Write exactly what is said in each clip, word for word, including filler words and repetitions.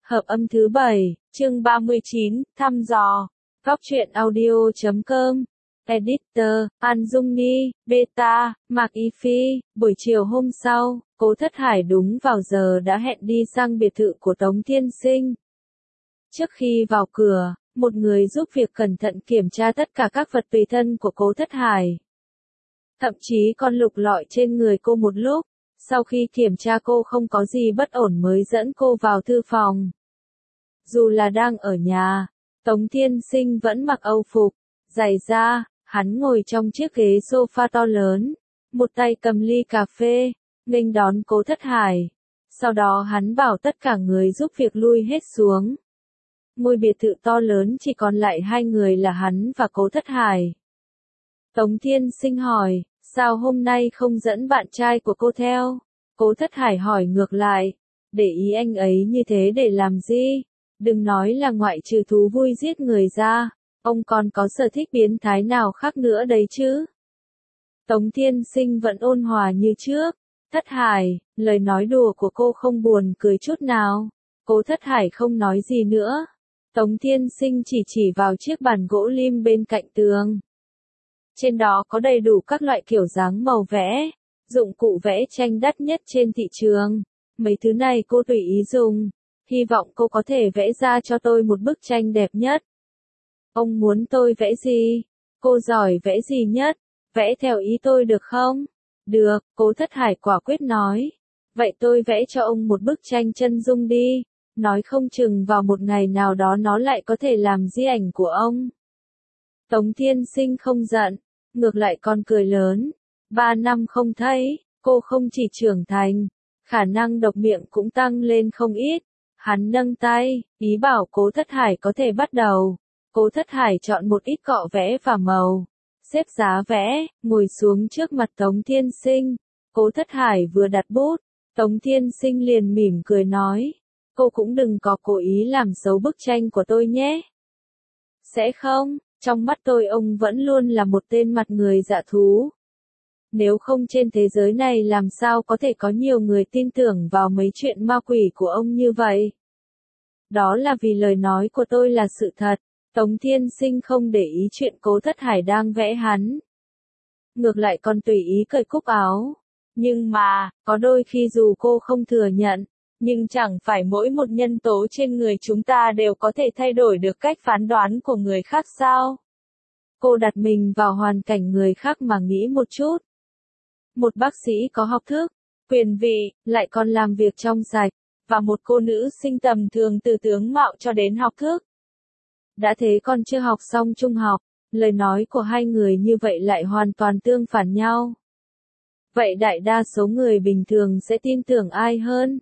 Hợp âm thứ bảy, chương ba mươi chín, thăm dò. Góc truyện audio chấm com. Editor, An Dung Ni, Beta, Mạc Y Phi. Buổi chiều hôm sau, Cố Thất Hải đúng vào giờ đã hẹn đi sang biệt thự của Tống Thiên Sinh. Trước khi vào cửa, một người giúp việc cẩn thận kiểm tra tất cả các vật tùy thân của Cố Thất Hải. Thậm chí còn lục lọi trên người cô một lúc. Sau khi kiểm tra cô không có gì bất ổn mới dẫn cô vào thư phòng. Dù là đang ở nhà, Tống Thiên Sinh vẫn mặc âu phục, giày da, hắn ngồi trong chiếc ghế sofa to lớn, một tay cầm ly cà phê, nghênh đón Cố Thất Hải. Sau đó hắn bảo tất cả người giúp việc lui hết xuống. Ngôi biệt thự to lớn chỉ còn lại hai người là hắn và Cố Thất Hải. Tống Thiên Sinh hỏi, sao hôm nay không dẫn bạn trai của cô theo? Cố Thất Hải hỏi ngược lại, để ý anh ấy như thế để làm gì? Đừng nói là ngoại trừ thú vui giết người ra, ông còn có sở thích biến thái nào khác nữa đấy chứ? Tống Thiên Sinh vẫn ôn hòa như trước. Thất Hải, lời nói đùa của cô không buồn cười chút nào. Cố Thất Hải không nói gì nữa. Tống Thiên Sinh chỉ chỉ vào chiếc bàn gỗ lim bên cạnh tường. Trên đó có đầy đủ các loại kiểu dáng màu vẽ, dụng cụ vẽ tranh đắt nhất trên thị trường. Mấy thứ này cô tùy ý dùng, hy vọng cô có thể vẽ ra cho tôi một bức tranh đẹp nhất. Ông muốn tôi vẽ gì? Cô giỏi vẽ gì nhất? Vẽ theo ý tôi được không? Được, Cố Thất Hải quả quyết nói. Vậy tôi vẽ cho ông một bức tranh chân dung đi, nói không chừng vào một ngày nào đó nó lại có thể làm di ảnh của ông. Tống Thiên Sinh không giận, ngược lại còn cười lớn. Ba năm không thấy, cô không chỉ trưởng thành, khả năng độc miệng cũng tăng lên không ít. Hắn nâng tay, ý bảo Cố Thất Hải có thể bắt đầu. Cố Thất Hải chọn một ít cọ vẽ và màu, xếp giá vẽ, ngồi xuống trước mặt Tống Thiên Sinh. Cố Thất Hải vừa đặt bút, Tống Thiên Sinh liền mỉm cười nói, cô cũng đừng có cố ý làm xấu bức tranh của tôi nhé. Sẽ không, trong mắt tôi ông vẫn luôn là một tên mặt người dạ thú. Nếu không trên thế giới này làm sao có thể có nhiều người tin tưởng vào mấy chuyện ma quỷ của ông như vậy? Đó là vì lời nói của tôi là sự thật. Tống Thiên Sinh không để ý chuyện Cố Thất Hải đang vẽ hắn. Ngược lại còn tùy ý cởi cúc áo. Nhưng mà, có đôi khi dù cô không thừa nhận, nhưng chẳng phải mỗi một nhân tố trên người chúng ta đều có thể thay đổi được cách phán đoán của người khác sao? Cô đặt mình vào hoàn cảnh người khác mà nghĩ một chút. Một bác sĩ có học thức, quyền vị, lại còn làm việc trong sạch, và một cô nữ sinh tầm thường từ tướng mạo cho đến học thức. Đã thế còn chưa học xong trung học, lời nói của hai người như vậy lại hoàn toàn tương phản nhau. Vậy đại đa số người bình thường sẽ tin tưởng ai hơn?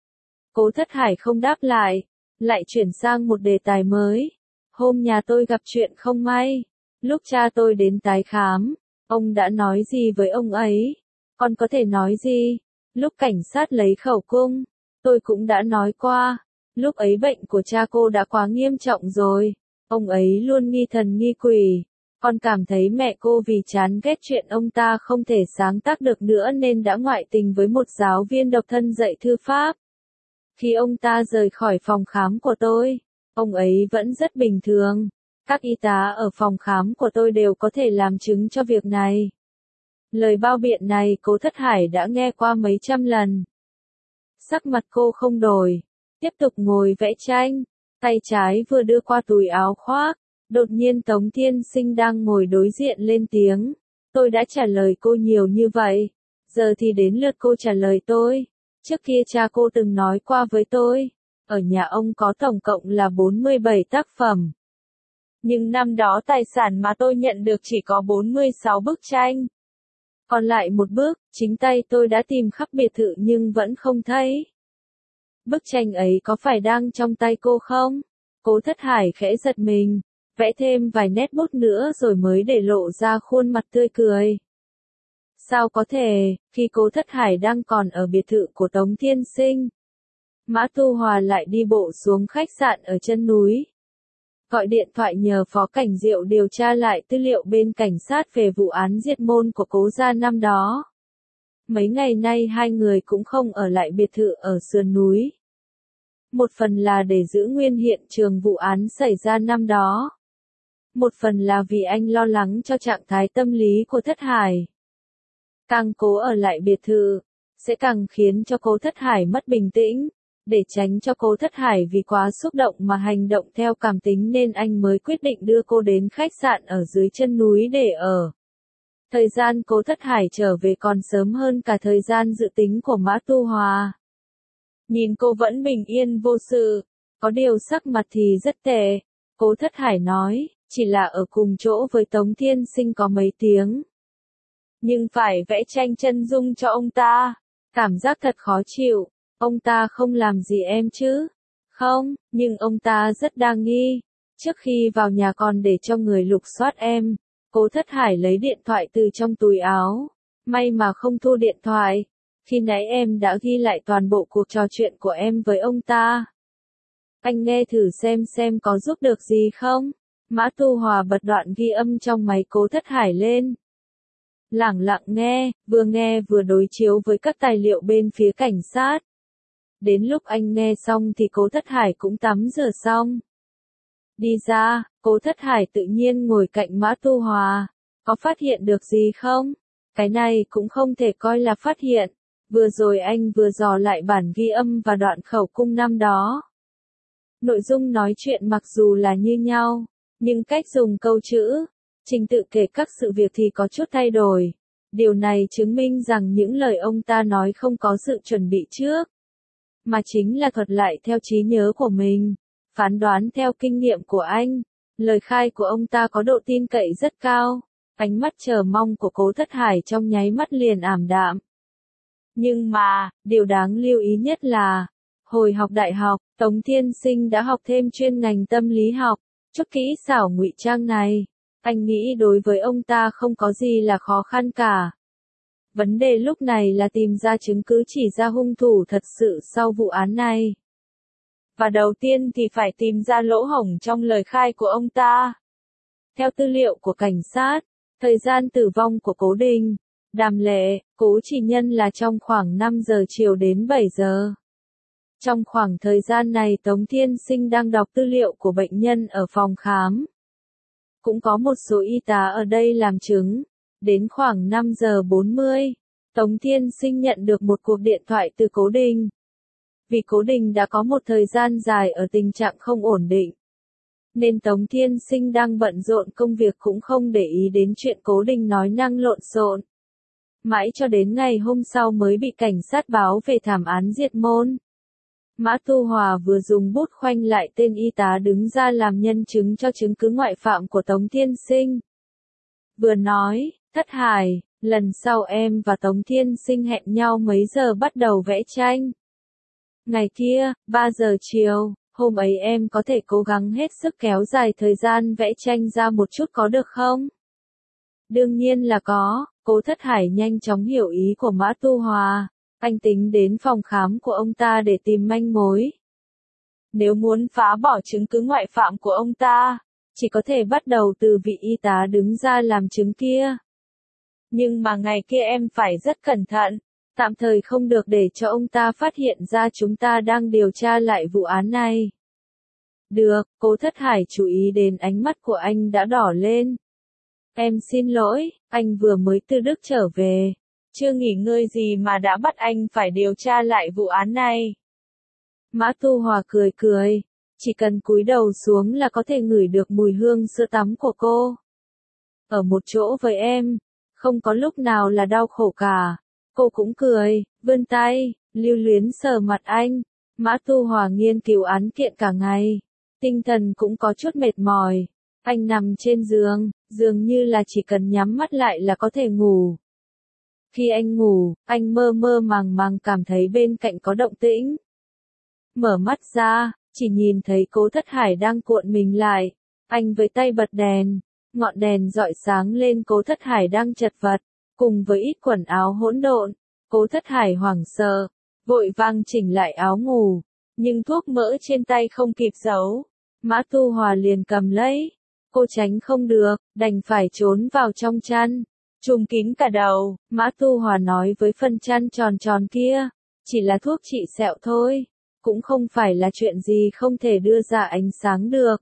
Cố Thất Hải không đáp lại, lại chuyển sang một đề tài mới. Hôm nhà tôi gặp chuyện không may, lúc cha tôi đến tái khám, ông đã nói gì với ông ấy? Con có thể nói gì? Lúc cảnh sát lấy khẩu cung, tôi cũng đã nói qua, lúc ấy bệnh của cha cô đã quá nghiêm trọng rồi, ông ấy luôn nghi thần nghi quỷ. Con cảm thấy mẹ cô vì chán ghét chuyện ông ta không thể sáng tác được nữa nên đã ngoại tình với một giáo viên độc thân dạy thư pháp. Khi ông ta rời khỏi phòng khám của tôi, ông ấy vẫn rất bình thường. Các y tá ở phòng khám của tôi đều có thể làm chứng cho việc này. Lời bao biện này Cố Thất Hải đã nghe qua mấy trăm lần. Sắc mặt cô không đổi, tiếp tục ngồi vẽ tranh, tay trái vừa đưa qua túi áo khoác. Đột nhiên Tống Thiên Sinh đang ngồi đối diện lên tiếng. Tôi đã trả lời cô nhiều như vậy, giờ thì đến lượt cô trả lời tôi. Trước kia cha cô từng nói qua với tôi, ở nhà ông có tổng cộng là bốn mươi bảy tác phẩm. Nhưng năm đó tài sản mà tôi nhận được chỉ có bốn mươi sáu bức tranh. Còn lại một bức, chính tay tôi đã tìm khắp biệt thự nhưng vẫn không thấy. Bức tranh ấy có phải đang trong tay cô không? Cố Thất Hải khẽ giật mình, vẽ thêm vài nét bút nữa rồi mới để lộ ra khuôn mặt tươi cười. Sao có thể, khi Cố Thất Hải đang còn ở biệt thự của Tống Thiên Sinh, Mã Tu Hòa lại đi bộ xuống khách sạn ở chân núi. Gọi điện thoại nhờ Phó Cảnh Diệu điều tra lại tư liệu bên cảnh sát về vụ án diệt môn của Cố gia năm đó. Mấy ngày nay hai người cũng không ở lại biệt thự ở sườn núi. Một phần là để giữ nguyên hiện trường vụ án xảy ra năm đó. Một phần là vì anh lo lắng cho trạng thái tâm lý của Thất Hải. Càng cố ở lại biệt thự, sẽ càng khiến cho Cố Thất Hải mất bình tĩnh. Để tránh cho Cố Thất Hải vì quá xúc động mà hành động theo cảm tính nên anh mới quyết định đưa cô đến khách sạn ở dưới chân núi để ở. Thời gian Cố Thất Hải trở về còn sớm hơn cả thời gian dự tính của Mã Tu Hòa. Nhìn cô vẫn bình yên vô sự, có điều sắc mặt thì rất tệ. Cố Thất Hải nói, chỉ là ở cùng chỗ với Tống Thiên Sinh có mấy tiếng. Nhưng phải vẽ tranh chân dung cho ông ta, cảm giác thật khó chịu. Ông ta không làm gì em chứ? Không, nhưng ông ta rất đa nghi. Trước khi vào nhà còn để cho người lục soát em. Cố Thất Hải lấy điện thoại từ trong túi áo. May mà không thu điện thoại. Khi nãy em đã ghi lại toàn bộ cuộc trò chuyện của em với ông ta. Anh nghe thử xem xem có giúp được gì không? Mã Tu Hòa bật đoạn ghi âm trong máy Cố Thất Hải lên. Lẳng lặng nghe, vừa nghe vừa đối chiếu với các tài liệu bên phía cảnh sát. Đến lúc anh nghe xong thì Cố Thất Hải cũng tắm rửa xong. Đi ra, Cố Thất Hải tự nhiên ngồi cạnh Mã Tu Hòa. Có phát hiện được gì không? Cái này cũng không thể coi là phát hiện. Vừa rồi anh vừa dò lại bản ghi âm và đoạn khẩu cung năm đó. Nội dung nói chuyện mặc dù là như nhau, nhưng cách dùng câu chữ, trình tự kể các sự việc thì có chút thay đổi. Điều này chứng minh rằng những lời ông ta nói không có sự chuẩn bị trước, mà chính là thuật lại theo trí nhớ của mình, phán đoán theo kinh nghiệm của anh. Lời khai của ông ta có độ tin cậy rất cao. Ánh mắt chờ mong của Cố Thất Hải trong nháy mắt liền ảm đạm. Nhưng mà, điều đáng lưu ý nhất là, hồi học đại học, Tống Thiên Sinh đã học thêm chuyên ngành tâm lý học. Chút kỹ xảo ngụy trang này, anh nghĩ đối với ông ta không có gì là khó khăn cả. Vấn đề lúc này là tìm ra chứng cứ chỉ ra hung thủ thật sự sau vụ án này. Và đầu tiên thì phải tìm ra lỗ hổng trong lời khai của ông ta. Theo tư liệu của cảnh sát, thời gian tử vong của Cố Đình, Đàm Lệ, Cố Chỉ Nhân là trong khoảng năm giờ chiều đến bảy giờ. Trong khoảng thời gian này Tống Thiên Sinh đang đọc tư liệu của bệnh nhân ở phòng khám. Cũng có một số y tá ở đây làm chứng. Đến khoảng năm giờ bốn mươi, Tống Thiên Sinh nhận được một cuộc điện thoại từ Cố Đình. Vì Cố Đình đã có một thời gian dài ở tình trạng không ổn định, nên Tống Thiên Sinh đang bận rộn công việc cũng không để ý đến chuyện Cố Đình nói năng lộn xộn. Mãi cho đến ngày hôm sau mới bị cảnh sát báo về thảm án diệt môn. Mã Tu Hòa vừa dùng bút khoanh lại tên y tá đứng ra làm nhân chứng cho chứng cứ ngoại phạm của Tống Thiên Sinh. Vừa nói, Thất Hải, lần sau em và Tống Thiên Sinh hẹn nhau mấy giờ bắt đầu vẽ tranh. Ngày kia, ba giờ chiều, hôm ấy em có thể cố gắng hết sức kéo dài thời gian vẽ tranh ra một chút có được không? Đương nhiên là có. Cố Thất Hải nhanh chóng hiểu ý của Mã Tu Hòa. Anh tính đến phòng khám của ông ta để tìm manh mối. Nếu muốn phá bỏ chứng cứ ngoại phạm của ông ta, chỉ có thể bắt đầu từ vị y tá đứng ra làm chứng kia. Nhưng mà ngày kia em phải rất cẩn thận, tạm thời không được để cho ông ta phát hiện ra chúng ta đang điều tra lại vụ án này. Được, Cố Thất Hải chú ý đến ánh mắt của anh đã đỏ lên. Em xin lỗi, anh vừa mới từ Đức trở về. Chưa nghỉ ngơi gì mà đã bắt anh phải điều tra lại vụ án này. Mã Tu Hòa cười cười, chỉ cần cúi đầu xuống là có thể ngửi được mùi hương sữa tắm của cô. Ở một chỗ với em, không có lúc nào là đau khổ cả. Cô cũng cười, vươn tay, lưu luyến sờ mặt anh. Mã Tu Hòa nghiên cứu án kiện cả ngày, tinh thần cũng có chút mệt mỏi. Anh nằm trên giường, dường như là chỉ cần nhắm mắt lại là có thể ngủ. Khi anh ngủ, anh mơ mơ màng màng cảm thấy bên cạnh có động tĩnh. Mở mắt ra, chỉ nhìn thấy Cố Thất Hải đang cuộn mình lại. Anh với tay bật đèn, ngọn đèn rọi sáng lên Cố Thất Hải đang chật vật, cùng với ít quần áo hỗn độn. Cố Thất Hải hoảng sợ, vội vàng chỉnh lại áo ngủ, nhưng thuốc mỡ trên tay không kịp giấu. Mã Tu Hòa liền cầm lấy, cô tránh không được, đành phải trốn vào trong chăn, trùm kín cả đầu. Mã Tu Hòa nói với phần chăn tròn tròn kia, chỉ là thuốc trị sẹo thôi, cũng không phải là chuyện gì không thể đưa ra ánh sáng được.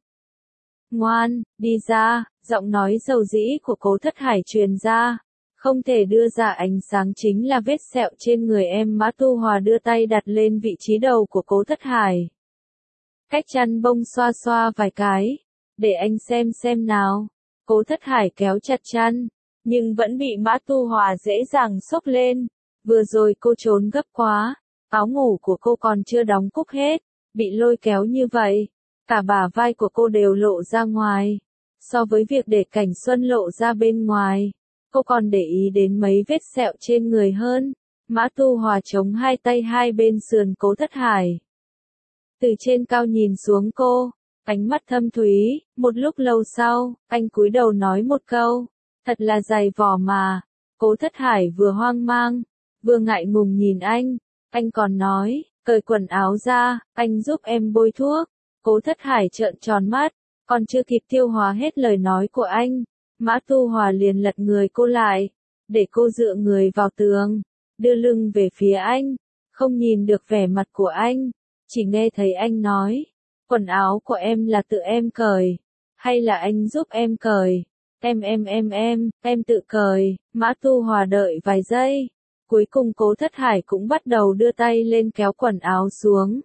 Ngoan, đi ra, giọng nói dầu dĩ của Cố Thất Hải truyền ra. Không thể đưa ra ánh sáng chính là vết sẹo trên người em. Mã Tu Hòa đưa tay đặt lên vị trí đầu của Cố Thất Hải. Cách chăn bông xoa xoa vài cái. Để anh xem xem nào. Cố Thất Hải kéo chặt chăn. Nhưng vẫn bị Mã Tu Hòa dễ dàng xốc lên. Vừa rồi cô trốn gấp quá. Áo ngủ của cô còn chưa đóng cúc hết. Bị lôi kéo như vậy. Cả bả vai của cô đều lộ ra ngoài. So với việc để cảnh xuân lộ ra bên ngoài. Cô còn để ý đến mấy vết sẹo trên người hơn. Mã Tu Hòa chống hai tay hai bên sườn Cố Thất Hải. Từ trên cao nhìn xuống cô, ánh mắt thâm thúy, một lúc lâu sau, anh cúi đầu nói một câu, thật là dày vò mà. Cố Thất Hải vừa hoang mang, vừa ngại ngùng nhìn anh, anh còn nói, cởi quần áo ra, anh giúp em bôi thuốc. Cố Thất Hải trợn tròn mắt, còn chưa kịp tiêu hóa hết lời nói của anh. Mã Tu Hòa liền lật người cô lại, để cô dựa người vào tường, đưa lưng về phía anh, không nhìn được vẻ mặt của anh, chỉ nghe thấy anh nói, quần áo của em là tự em cởi, hay là anh giúp em cởi, em em em em, em tự cởi. Mã Tu Hòa đợi vài giây, cuối cùng Cố Thất Hải cũng bắt đầu đưa tay lên kéo quần áo xuống.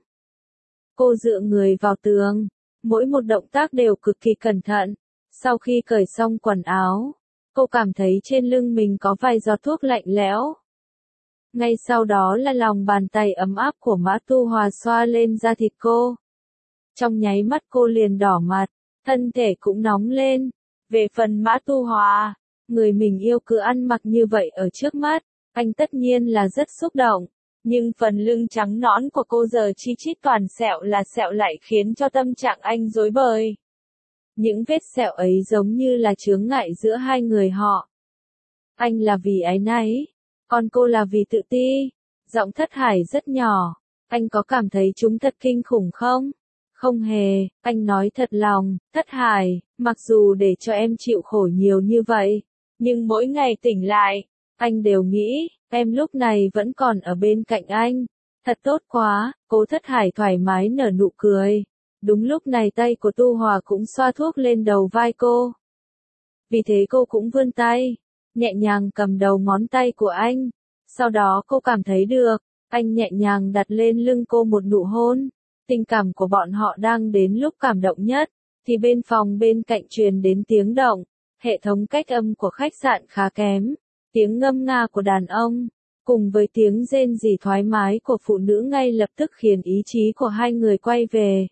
Cô dựa người vào tường, mỗi một động tác đều cực kỳ cẩn thận. Sau khi cởi xong quần áo, cô cảm thấy trên lưng mình có vài giọt thuốc lạnh lẽo. Ngay sau đó là lòng bàn tay ấm áp của Mã Tu Hòa xoa lên da thịt cô. Trong nháy mắt cô liền đỏ mặt, thân thể cũng nóng lên. Về phần Mã Tu Hòa, người mình yêu cứ ăn mặc như vậy ở trước mắt, anh tất nhiên là rất xúc động. Nhưng phần lưng trắng nõn của cô giờ chi chít toàn sẹo là sẹo lại khiến cho tâm trạng anh rối bời. Những vết sẹo ấy giống như là chướng ngại giữa hai người họ. Anh là vì áy náy, còn cô là vì tự ti. Giọng Thất Hải rất nhỏ. Anh có cảm thấy chúng thật kinh khủng không? Không hề, anh nói thật lòng. Thất Hải, mặc dù để cho em chịu khổ nhiều như vậy, nhưng mỗi ngày tỉnh lại, anh đều nghĩ, em lúc này vẫn còn ở bên cạnh anh. Thật tốt quá. Cố Thất Hải thoải mái nở nụ cười. Đúng lúc này tay của Tu Hòa cũng xoa thuốc lên đầu vai cô. Vì thế cô cũng vươn tay, nhẹ nhàng cầm đầu ngón tay của anh. Sau đó cô cảm thấy được, anh nhẹ nhàng đặt lên lưng cô một nụ hôn. Tình cảm của bọn họ đang đến lúc cảm động nhất, thì bên phòng bên cạnh truyền đến tiếng động. Hệ thống cách âm của khách sạn khá kém, tiếng ngâm nga của đàn ông, cùng với tiếng rên rỉ thoải mái của phụ nữ ngay lập tức khiến ý chí của hai người quay về.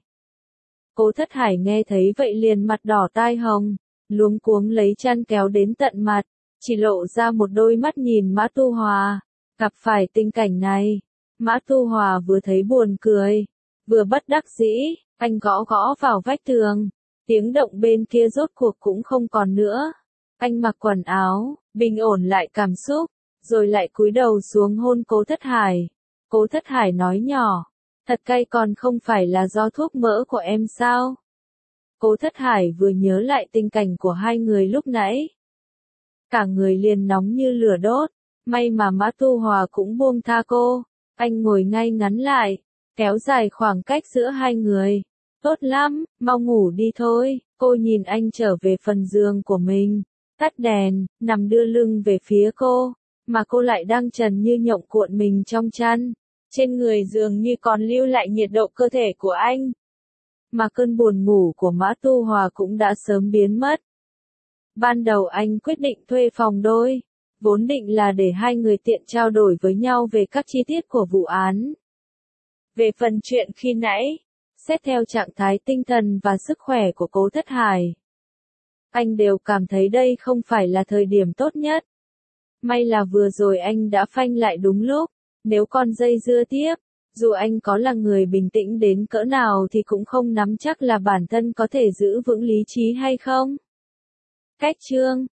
Cố Thất Hải nghe thấy vậy liền mặt đỏ tai hồng, luống cuống lấy chăn kéo đến tận mặt, chỉ lộ ra một đôi mắt nhìn Mã Tu Hòa. Gặp phải tình cảnh này, Mã Tu Hòa vừa thấy buồn cười, vừa bất đắc dĩ, anh gõ gõ vào vách tường, tiếng động bên kia rốt cuộc cũng không còn nữa. Anh mặc quần áo, bình ổn lại cảm xúc, rồi lại cúi đầu xuống hôn Cố Thất Hải. Cố Thất Hải nói nhỏ, thật cay còn không phải là do thuốc mỡ của em sao? Cố Thất Hải vừa nhớ lại tình cảnh của hai người lúc nãy. Cả người liền nóng như lửa đốt, may mà Mã Tu Hòa cũng buông tha cô. Anh ngồi ngay ngắn lại, kéo dài khoảng cách giữa hai người. Tốt lắm, mau ngủ đi thôi. Cô nhìn anh trở về phần giường của mình, tắt đèn, nằm đưa lưng về phía cô, mà cô lại đang trần như nhộng cuộn mình trong chăn. Trên người dường như còn lưu lại nhiệt độ cơ thể của anh. Mà cơn buồn ngủ của Mã Tu Hòa cũng đã sớm biến mất. Ban đầu anh quyết định thuê phòng đôi, vốn định là để hai người tiện trao đổi với nhau về các chi tiết của vụ án. Về phần chuyện khi nãy, xét theo trạng thái tinh thần và sức khỏe của Cố Thất Hải, anh đều cảm thấy đây không phải là thời điểm tốt nhất. May là vừa rồi anh đã phanh lại đúng lúc, nếu còn dây dưa tiếp, dù anh có là người bình tĩnh đến cỡ nào thì cũng không nắm chắc là bản thân có thể giữ vững lý trí hay không. Cách chương